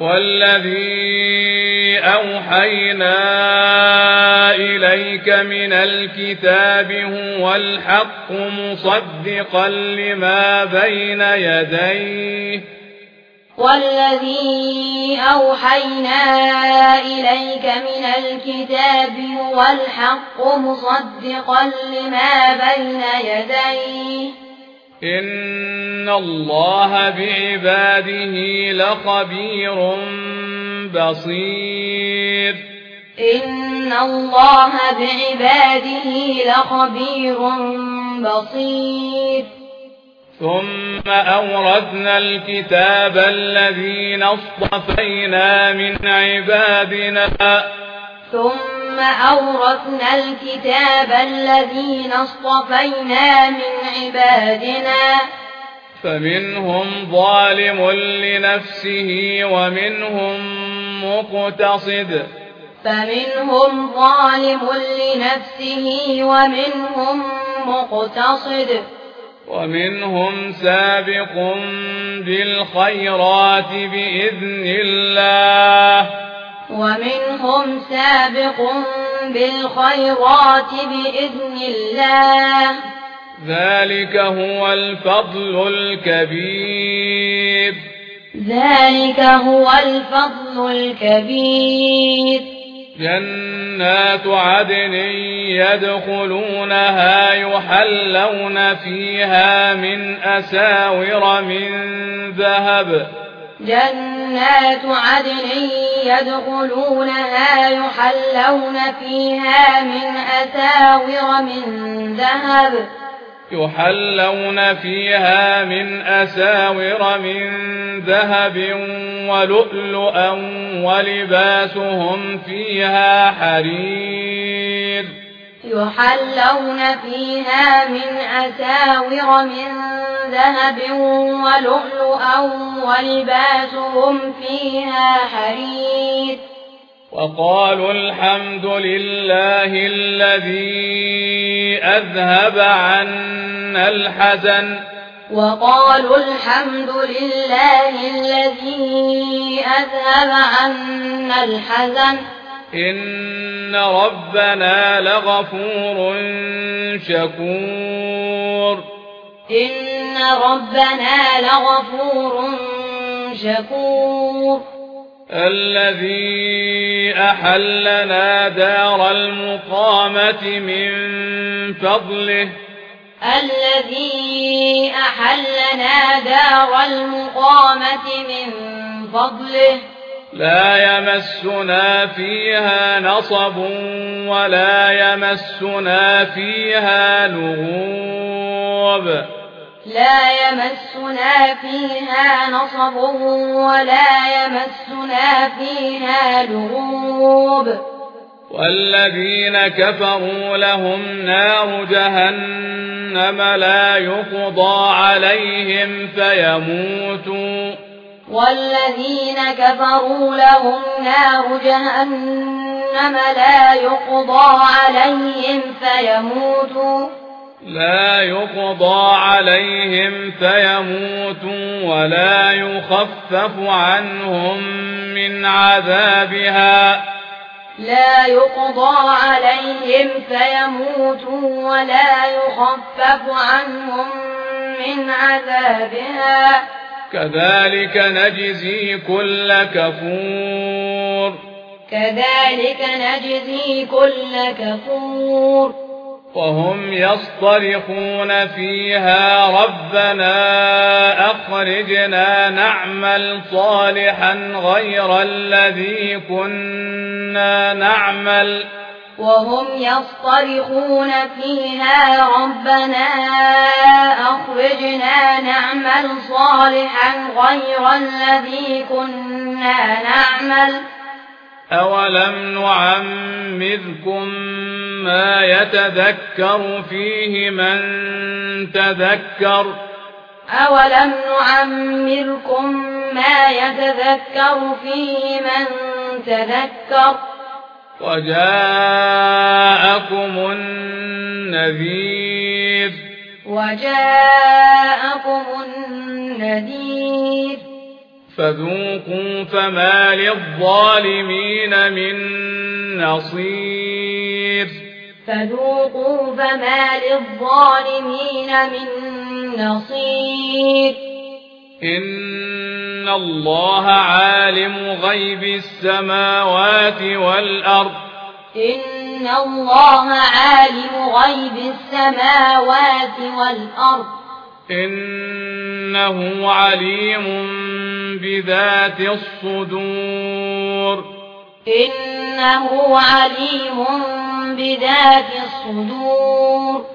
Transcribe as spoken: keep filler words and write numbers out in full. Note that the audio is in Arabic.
والذي أوحينا إليك من الكتاب هو الحق مصدقا لما بين يديه والذي أوحينا إليك من الكتاب هو الحق مصدقا لما بين يديه إن الله بعباده لخبير بصير إن الله بعباده لخبير بصير ثم أورثنا الكتاب الذين اصطفينا من عبادنا ثم أورثنا الكتاب الذين اصطفينا من عبادنا فمنهم ظالم لنفسه ومنهم مقتصد فمنهم ظالم لنفسه ومنهم مقتصد ومنهم سابق بالخيرات بإذن الله ومنهم سابق بالخيرات بإذن الله ذلك هو الفضل الكبير ذلك هو الفضل الكبير جنات عدن يدخلونها يحلون فيها من أساور من ذهب جنات عدن يدخلونها يحلون فيها من أساور من ذهب يحلون فيها من أساور من ذهب ولؤلؤا ولباسهم فيها حرير يحلون فيها من أساور من ذهب ولؤلؤا ولباسهم فيها حرير وقالوا الحمد لله الذي أذهب عنا الحزن وقالوا الحمد لله الذي أذهب عنا الحزن إن ربنا لغفور شكور إن ربنا لغفور شكور الذي أحلنا دار المقامة من فضله الذي أحلنا دار المقامة من فضله لا يمسنا فيها نصب ولا يمسنا فيها لغوب لا يمسنا فيها نصب ولا يمسنا فيها لغوب والذين كفروا لهم نار جهنم لا يقضى عليهم فيموتوا والذين كفروا لهم نار جهنم لا يقضى عليهم فيموتوا لا يقضى عليهم فيموتوا ولا يخفف عنهم من عذابها لا يقضى عليهم فيموتوا ولا يخفف عنهم من عذابها كذلك نجزي كل كفور كذلك نجزي كل كفور وهم يصطرخون فيها ربنا أخرجنا نعمل صالحا غير الذي كنا نعمل وهم يصطرخون فيها ربنا أخرجنا نعمل صالحا غير الذي كنا نعمل أولم نعمركم ما يتذكر فيه من تذكر أولم نعمركم ما يتذكر فيه من تذكر وجاءكم النذير وجاءكم النذير فذوقوا فما للظالمين من نصير فذوقوا فما للظالمين من نصير إن الله عالم غيب السماوات والأرض إن الله عالم غيب السماوات والأرض إنه عليم بذات الصدور إنه عليم بذات الصدور